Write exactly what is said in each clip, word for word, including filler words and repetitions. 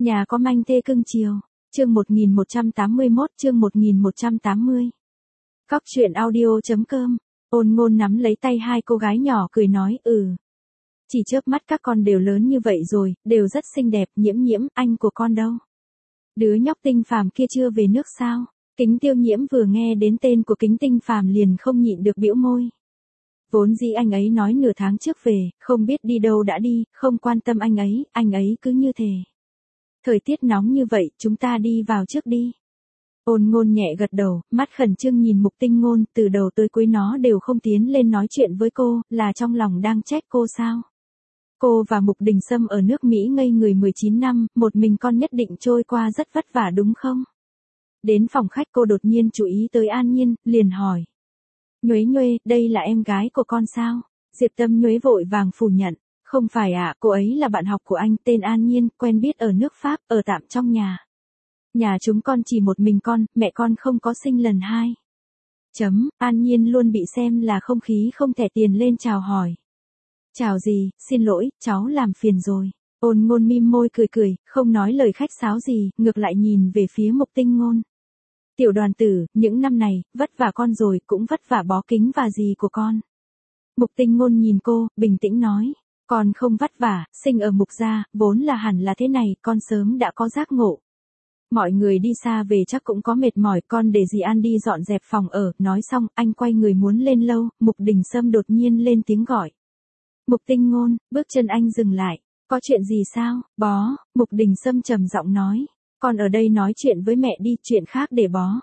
Nhà có manh thê cưng chiều. Chương một nghìn một trăm tám mươi mốt, chương một nghìn một trăm tám mươi. Cóc truyện audio chấm com. Ôn Ngôn nắm lấy tay hai cô gái nhỏ cười nói, ừ. Chỉ chớp mắt các con đều lớn như vậy rồi, đều rất xinh đẹp. Nhiễm Nhiễm, anh của con đâu? Đứa nhóc Tinh Phàm kia chưa về nước sao? Kính Tiêu Nhiễm vừa nghe đến tên của Kính Tinh Phàm liền không nhịn được bĩu môi. Vốn dĩ anh ấy nói nửa tháng trước về, không biết đi đâu đã đi, không quan tâm anh ấy, anh ấy cứ như thế. Thời tiết nóng như vậy, chúng ta đi vào trước đi. Ôn Ngôn nhẹ gật đầu, mắt khẩn trương nhìn Mục Tinh Ngôn, từ đầu tới cuối nó đều không tiến lên nói chuyện với cô, là trong lòng đang trách cô sao? Cô và Mục Đình Sâm ở nước Mỹ ngây người mười chín năm, một mình con nhất định trôi qua rất vất vả đúng không? Đến phòng khách cô đột nhiên chú ý tới An Nhiên, liền hỏi. Nhuế Nhuế, đây là em gái của con sao? Diệp Tâm Nhuế vội vàng phủ nhận. Không phải ạ, à, cô ấy là bạn học của anh, tên An Nhiên, quen biết ở nước Pháp, ở tạm trong nhà. Nhà chúng con chỉ một mình con, mẹ con không có sinh lần hai. Chấm, An Nhiên luôn bị xem là không khí không thể tiền lên chào hỏi. Chào gì, xin lỗi, cháu làm phiền rồi. Ôn Ngôn mím môi cười cười, không nói lời khách sáo gì, ngược lại nhìn về phía Mục Tinh Ngôn. Tiểu Đoàn tử, những năm này, vất vả con rồi, cũng vất vả bó kính và gì của con. Mục Tinh Ngôn nhìn cô, bình tĩnh nói. Con không vất vả, sinh ở Mục gia, vốn là hẳn là thế này, con sớm đã có giác ngộ. Mọi người đi xa về chắc cũng có mệt mỏi, con để dì An đi dọn dẹp phòng ở, nói xong, anh quay người muốn lên lâu, Mục Đình Sâm đột nhiên lên tiếng gọi. Mục Tinh Ngôn, bước chân anh dừng lại, có chuyện gì sao, bó, Mục Đình Sâm trầm giọng nói, con ở đây nói chuyện với mẹ đi, chuyện khác để bó.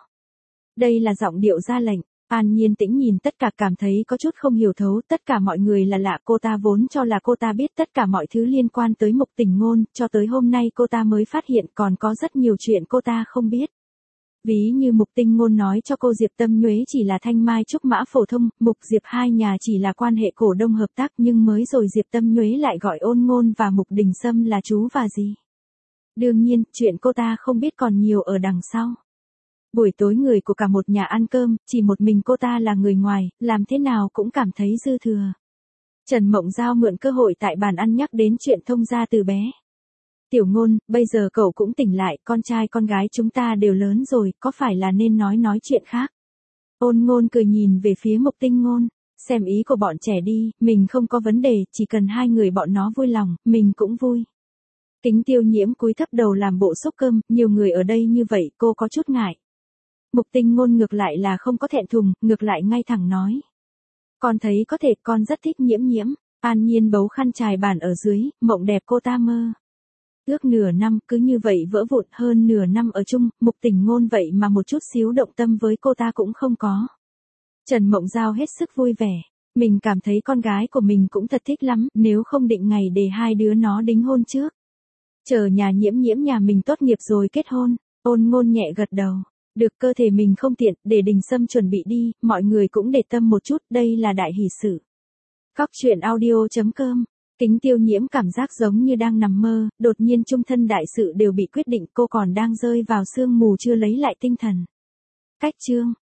Đây là giọng điệu ra lệnh. An Nhiên tĩnh nhìn tất cả cảm thấy có chút không hiểu thấu, tất cả mọi người là lạ, cô ta vốn cho là cô ta biết tất cả mọi thứ liên quan tới Mục Tình Ngôn, cho tới hôm nay cô ta mới phát hiện còn có rất nhiều chuyện cô ta không biết. Ví như Mục Tinh Ngôn nói cho cô Diệp Tâm Nhuế chỉ là thanh mai trúc mã phổ thông, Mục Diệp hai nhà chỉ là quan hệ cổ đông hợp tác, nhưng mới rồi Diệp Tâm Nhuế lại gọi Ôn Ngôn và Mục Đình Sâm là chú và dì. Đương nhiên, chuyện cô ta không biết còn nhiều ở đằng sau. Buổi tối người của cả một nhà ăn cơm, chỉ một mình cô ta là người ngoài, làm thế nào cũng cảm thấy dư thừa. Trần Mộng Giao mượn cơ hội tại bàn ăn nhắc đến chuyện thông gia từ bé. Tiểu Ngôn, bây giờ cậu cũng tỉnh lại, con trai con gái chúng ta đều lớn rồi, có phải là nên nói nói chuyện khác? Ôn Ngôn cười nhìn về phía Mục Tinh Ngôn, xem ý của bọn trẻ đi, mình không có vấn đề, chỉ cần hai người bọn nó vui lòng, mình cũng vui. Kính Tiêu Nhiễm cúi thấp đầu làm bộ xúc cơm, nhiều người ở đây như vậy, cô có chút ngại. Mục Tinh Ngôn ngược lại là không có thẹn thùng, ngược lại ngay thẳng nói. Con thấy có thể, con rất thích Nhiễm Nhiễm. An Nhiên bấu khăn trải bàn ở dưới, mộng đẹp cô ta mơ. Ước nửa năm, cứ như vậy vỡ vụn, hơn nửa năm ở chung, Mục Tình Ngôn vậy mà một chút xíu động tâm với cô ta cũng không có. Trần Mộng Giao hết sức vui vẻ. Mình cảm thấy con gái của mình cũng thật thích lắm, nếu không định ngày để hai đứa nó đính hôn trước. Chờ nhà Nhiễm Nhiễm nhà mình tốt nghiệp rồi kết hôn. Ôn Ngôn nhẹ gật đầu. Được, cơ thể mình không tiện, để Đình Sâm chuẩn bị đi, mọi người cũng để tâm một chút, đây là đại hỷ sự. Cóc truyện audio chấm com. Kính Tiêu Nhiễm cảm giác giống như đang nằm mơ, đột nhiên chung thân đại sự đều bị quyết định, cô còn đang rơi vào sương mù chưa lấy lại tinh thần. Cách chương.